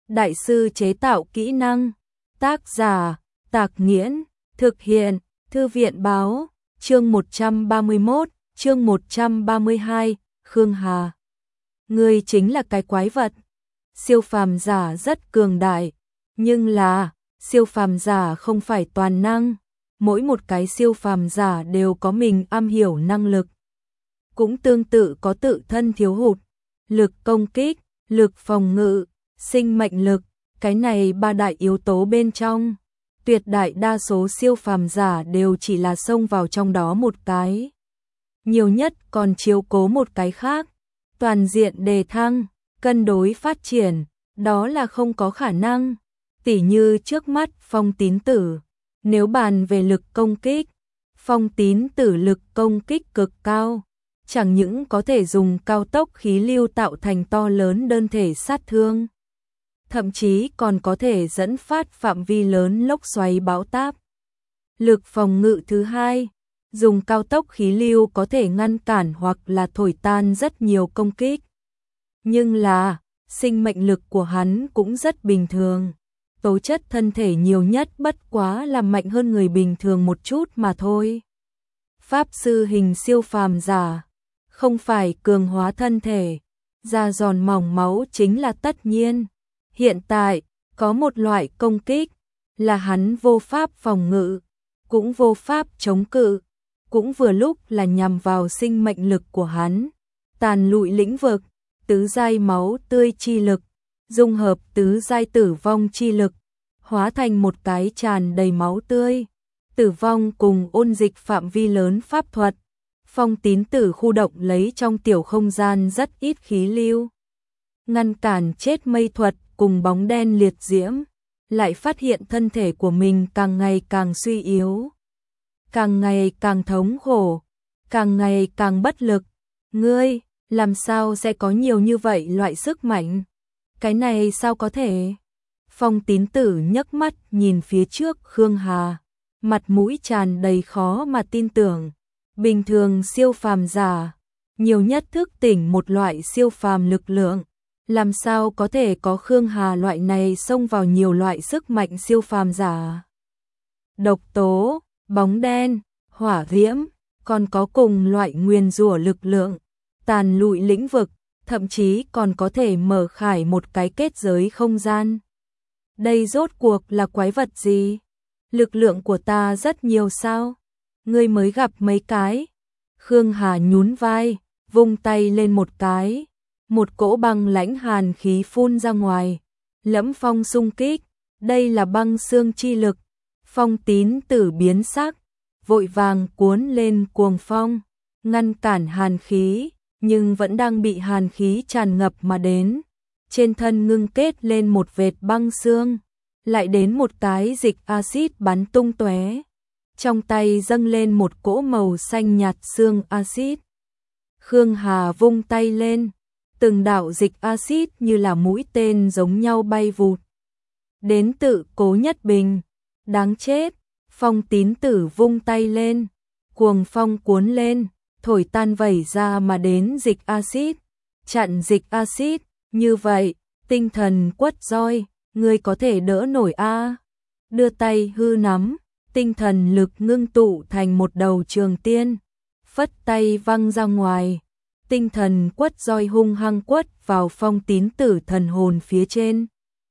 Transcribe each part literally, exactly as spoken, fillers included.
đại sư chế tạo kỹ năng. Tác giả, Tạc Nghiễn, thực hiện, Thư viện Báo, chương một trăm ba mươi mốt, chương một trăm ba mươi hai, Khương Hà. Ngươi chính là cái quái vật. Siêu phàm giả rất cường đại, nhưng là, siêu phàm giả không phải toàn năng, mỗi một cái siêu phàm giả đều có mình am hiểu năng lực. Cũng tương tự có tự thân thiếu hụt, lực công kích, lực phòng ngự, sinh mệnh lực, cái này ba đại yếu tố bên trong. Tuyệt đại đa số siêu phàm giả đều chỉ là xông vào trong đó một cái. Nhiều nhất còn chiếu cố một cái khác. Toàn diện đề thăng, cân đối phát triển, đó là không có khả năng. Tỉ như trước mắt Phong Tín Tử, nếu bàn về lực công kích, Phong Tín Tử lực công kích cực cao, chẳng những có thể dùng cao tốc khí lưu tạo thành to lớn đơn thể sát thương, thậm chí còn có thể dẫn phát phạm vi lớn lốc xoáy bão táp. Lực phòng ngự thứ hai, dùng cao tốc khí lưu có thể ngăn cản hoặc là thổi tan rất nhiều công kích. Nhưng là, sinh mệnh lực của hắn cũng rất bình thường. Tố chất thân thể nhiều nhất bất quá là mạnh hơn người bình thường một chút mà thôi. Pháp sư hình siêu phàm giả, không phải cường hóa thân thể, da giòn mỏng máu chính là tất nhiên. Hiện tại, có một loại công kích, là hắn vô pháp phòng ngự, cũng vô pháp chống cự, cũng vừa lúc là nhằm vào sinh mệnh lực của hắn. Tàn lụi lĩnh vực, tứ giai máu tươi chi lực, dung hợp tứ giai tử vong chi lực, hóa thành một cái tràn đầy máu tươi. Tử vong cùng ôn dịch phạm vi lớn pháp thuật. Phong Tín Tử khu động lấy trong tiểu không gian rất ít khí lưu, ngăn cản chết mây thuật cùng bóng đen liệt diễm, lại phát hiện thân thể của mình càng ngày càng suy yếu, càng ngày càng thống khổ, càng ngày càng bất lực. Ngươi, làm sao sẽ có nhiều như vậy loại sức mạnh? Cái này sao có thể? Phong Tín Tử nhấc mắt nhìn phía trước Khương Hà, mặt mũi tràn đầy khó mà tin tưởng. Bình thường siêu phàm giả, nhiều nhất thức tỉnh một loại siêu phàm lực lượng, làm sao có thể có Khương Hà loại này xông vào nhiều loại sức mạnh siêu phàm giả. Độc tố, bóng đen, hỏa diễm, còn có cùng loại nguyền rủa lực lượng, tàn lụi lĩnh vực, thậm chí còn có thể mở khải một cái kết giới không gian. Đây rốt cuộc là quái vật gì? Lực lượng của ta rất nhiều sao? Ngươi mới gặp mấy cái. Khương Hà nhún vai, vung tay lên một cái, một cỗ băng lãnh hàn khí phun ra ngoài, lẫm phong xung kích, đây là băng xương chi lực. Phong Tín Tử biến sắc, vội vàng cuốn lên cuồng phong, ngăn cản hàn khí, nhưng vẫn đang bị hàn khí tràn ngập mà đến. Trên thân ngưng kết lên một vệt băng xương, lại đến một cái dịch axit bắn tung tóe. Trong tay dâng lên một cỗ màu xanh nhạt xương axit. Khương Hà vung tay lên, từng đạo dịch axit như là mũi tên giống nhau bay vụt. Đến tự Cố Nhất Bình, đáng chết. Phong Tín Tử vung tay lên, cuồng phong cuốn lên, thổi tan vẩy ra mà đến dịch axit, chặn dịch axit. Như vậy, tinh thần quất roi, ngươi có thể đỡ nổi a? Đưa tay hư nắm, tinh thần lực ngưng tụ thành một đầu trường tiên, phất tay văng ra ngoài. Tinh thần quất roi hung hăng quất vào Phong Tín Tử thần hồn phía trên.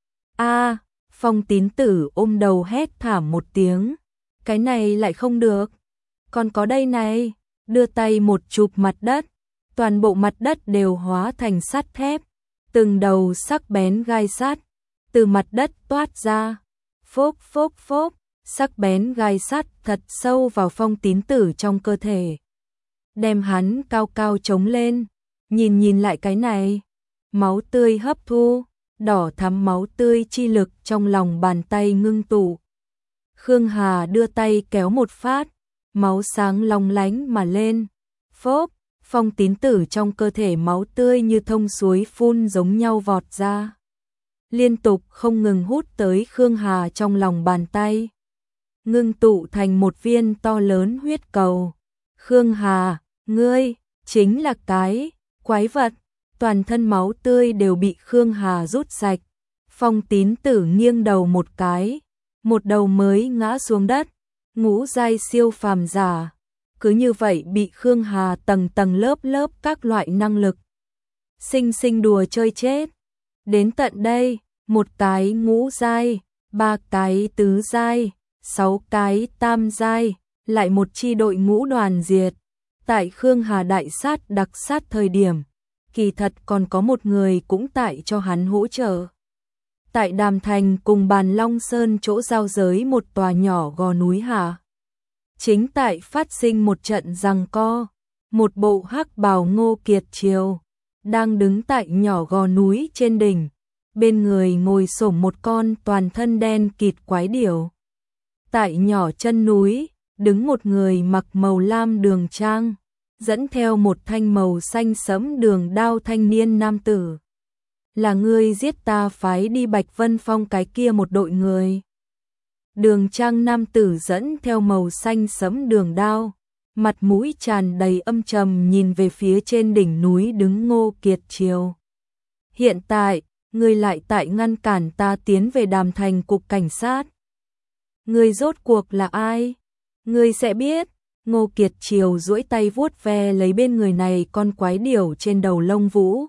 A, Phong Tín Tử ôm đầu hét thảm một tiếng. Cái này lại không được. Còn có đây này, đưa tay một chụp mặt đất, toàn bộ mặt đất đều hóa thành sắt thép, từng đầu sắc bén gai sắt từ mặt đất toát ra. Phốc phốc phốc, sắc bén gai sắt thật sâu vào Phong Tín Tử trong cơ thể, đem hắn cao cao chống lên. Nhìn nhìn lại cái này, máu tươi hấp thu, đỏ thắm máu tươi chi lực trong lòng bàn tay ngưng tụ. Khương Hà đưa tay kéo một phát, máu sáng long lánh mà lên. Phốp, Phong Tín Tử trong cơ thể máu tươi như thông suối phun giống nhau vọt ra, liên tục không ngừng hút tới Khương Hà trong lòng bàn tay, ngưng tụ thành một viên to lớn huyết cầu. Khương Hà, ngươi chính là cái quái vật. Toàn thân máu tươi đều bị Khương Hà rút sạch. Phong Tín Tử nghiêng đầu một cái, một đầu mới ngã xuống đất, ngũ giai siêu phàm giả, cứ như vậy bị Khương Hà tầng tầng lớp lớp các loại năng lực sinh sinh đùa chơi chết. Đến tận đây, một cái ngũ giai, ba cái tứ giai, sáu cái tam giai, lại một chi đội ngũ đoàn diệt. Tại Khương Hà đại sát đặc sát thời điểm, kỳ thật còn có một người cũng tại cho hắn hỗ trợ. Tại Đàm Thành cùng Bàn Long Sơn chỗ giao giới một tòa nhỏ gò núi hạ, chính tại phát sinh một trận giằng co, một bộ hắc bào Ngô Kiệt Triều đang đứng tại nhỏ gò núi trên đỉnh, bên người ngồi xổm một con toàn thân đen kịt quái điểu. Tại nhỏ chân núi, đứng một người mặc màu lam đường trang, dẫn theo một thanh màu xanh sẫm đường đao thanh niên nam tử. Là ngươi giết ta phái đi Bạch Vân Phong cái kia một đội người. Đường trang nam tử dẫn theo màu xanh sẫm đường đao, mặt mũi tràn đầy âm trầm nhìn về phía trên đỉnh núi đứng Ngô Kiệt Triều. Hiện tại, ngươi lại tại ngăn cản ta tiến về Đàm Thành cục cảnh sát. Ngươi rốt cuộc là ai? Ngươi sẽ biết. Ngô Kiệt Triều duỗi tay vuốt ve lấy bên người này con quái điểu trên đầu lông vũ.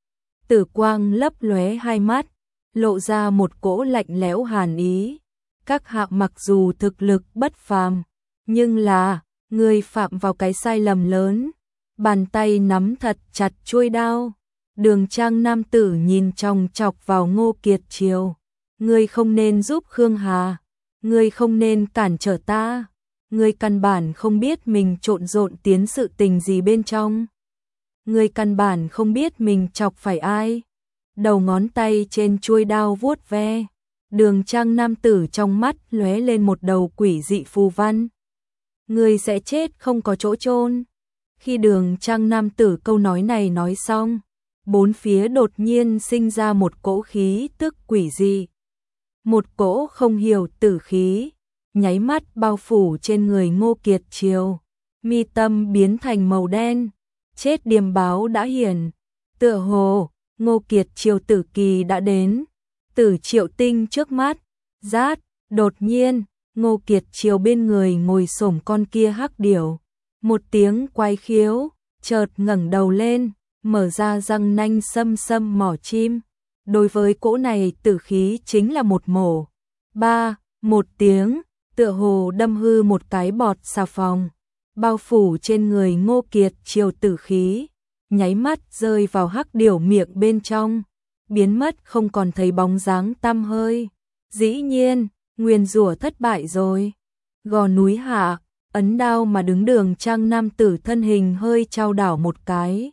Tử quang lấp lóe hai mắt, lộ ra một cỗ lạnh lẽo hàn ý. Các hạ mặc dù thực lực bất phàm, nhưng là, ngươi phạm vào cái sai lầm lớn. Bàn tay nắm thật chặt chuôi đao. Đường trang nam tử nhìn chòng chọc vào Ngô Kiệt Triều. Ngươi không nên giúp Khương Hà. Ngươi không nên cản trở ta. Ngươi căn bản không biết mình trộn rộn tiến sự tình gì bên trong. Ngươi căn bản không biết mình chọc phải ai. Đầu ngón tay trên chuôi đao vuốt ve. Đường trang nam tử trong mắt lóe lên một đầu quỷ dị phù văn. Ngươi sẽ chết không có chỗ chôn. Khi đường trang nam tử câu nói này nói xong, bốn phía đột nhiên sinh ra một cỗ khí tức quỷ dị. Một cỗ không hiểu tử khí, nháy mắt bao phủ trên người Ngô Kiệt Triều. Mi tâm biến thành màu đen, chết điềm báo đã hiển. Tựa hồ, Ngô Kiệt Triều tử kỳ đã đến. Tử Triệu Tinh trước mắt, rát, đột nhiên, Ngô Kiệt Triều bên người ngồi xổm con kia hắc điểu. Một tiếng quái khiếu, chợt ngẩng đầu lên, mở ra răng nanh xâm xâm mỏ chim. Đối với cỗ này tử khí chính là một mổ. Ba, một tiếng, tựa hồ đâm hư một cái bọt xà phòng, bao phủ trên người Ngô Kiệt Triều tử khí, nháy mắt rơi vào hắc điểu miệng bên trong, biến mất không còn thấy bóng dáng tăm hơi. Dĩ nhiên, nguyền rủa thất bại rồi. Gò núi hạ, ấn đao mà đứng đường trang nam tử thân hình hơi chao đảo một cái.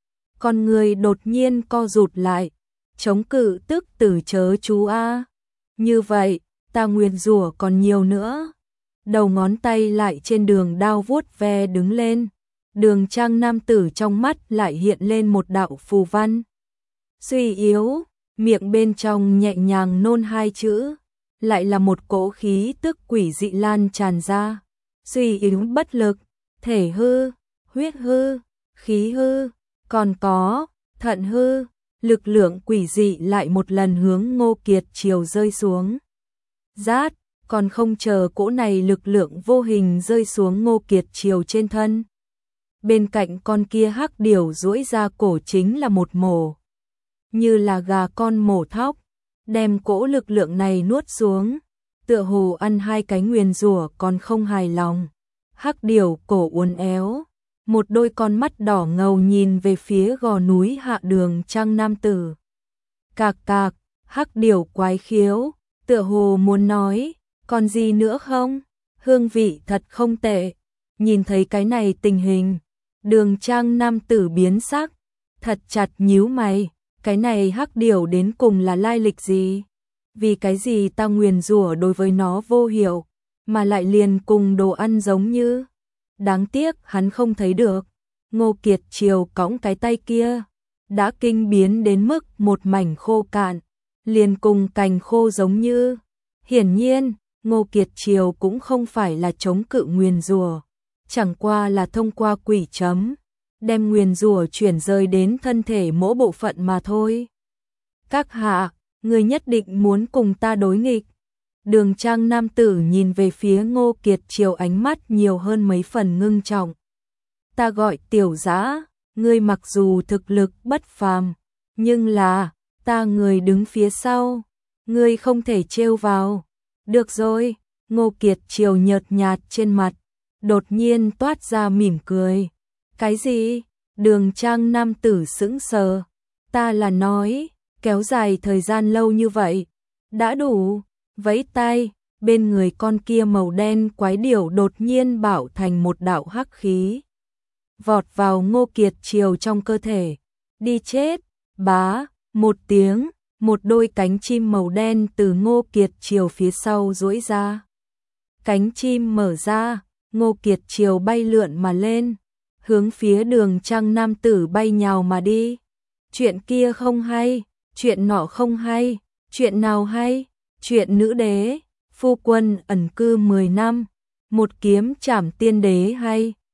Con người đột nhiên co rụt lại, chống cự tức tử chớ chú a. Như vậy, ta nguyền rủa còn nhiều nữa. Đầu ngón tay lại trên đường đao vuốt ve đứng lên. Đường trang nam tử trong mắt lại hiện lên một đạo phù văn. Suy yếu, miệng bên trong nhẹ nhàng nôn hai chữ. Lại là một cỗ khí tức quỷ dị lan tràn ra. Suy yếu bất lực, thể hư, huyết hư, khí hư, còn có, thận hư. Lực lượng quỷ dị lại một lần hướng Ngô Kiệt Triều rơi xuống. Rát, còn không chờ cỗ này lực lượng vô hình rơi xuống Ngô Kiệt Triều trên thân. Bên cạnh con kia hắc điểu duỗi ra cổ chính là một mổ. Như là gà con mổ thóc, đem cỗ lực lượng này nuốt xuống. Tựa hồ ăn hai cái nguyền rủa còn không hài lòng. Hắc điểu cổ uốn éo. Một đôi con mắt đỏ ngầu nhìn về phía gò núi hạ đường trang nam tử. Cạc cạc, hắc điểu quái khiếu, tựa hồ muốn nói, còn gì nữa không? Hương vị thật không tệ. Nhìn thấy cái này tình hình, đường trang nam tử biến sắc, thật chặt nhíu mày, cái này hắc điểu đến cùng là lai lịch gì? Vì cái gì ta nguyền rủa đối với nó vô hiệu, mà lại liền cùng đồ ăn giống như... Đáng tiếc hắn không thấy được. Ngô Kiệt Triều cõng cái tay kia, đã kinh biến đến mức một mảnh khô cạn, liền cùng cành khô giống như. Hiển nhiên, Ngô Kiệt Triều cũng không phải là chống cự nguyền rủa, chẳng qua là thông qua quỷ chấm, đem nguyền rủa chuyển rời đến thân thể mỗi bộ phận mà thôi. Các hạ, Ngươi nhất định muốn cùng ta đối nghịch. Đường trang nam tử nhìn về phía Ngô Kiệt Triều, ánh mắt nhiều hơn mấy phần ngưng trọng. Ta gọi tiểu dã, ngươi mặc dù thực lực bất phàm, nhưng là, ta người đứng phía sau, ngươi không thể trêu vào. Được rồi, Ngô Kiệt Triều nhợt nhạt trên mặt, đột nhiên toát ra mỉm cười. Cái gì? Đường trang nam tử sững sờ. Ta là nói, kéo dài thời gian lâu như vậy, đã đủ. Vẫy tay, bên người con kia màu đen quái điểu đột nhiên bảo thành một đạo hắc khí, vọt vào Ngô Kiệt Triều trong cơ thể. Đi chết! Bá, một tiếng, một đôi cánh chim màu đen từ Ngô Kiệt Triều phía sau duỗi ra. Cánh chim mở ra, Ngô Kiệt Triều bay lượn mà lên, hướng phía đường trang nam tử bay nhào mà đi. Chuyện kia không hay, chuyện nọ không hay, chuyện nào hay? Chuyện nữ đế, phu quân ẩn cư mười năm, một kiếm trảm tiên đế hay?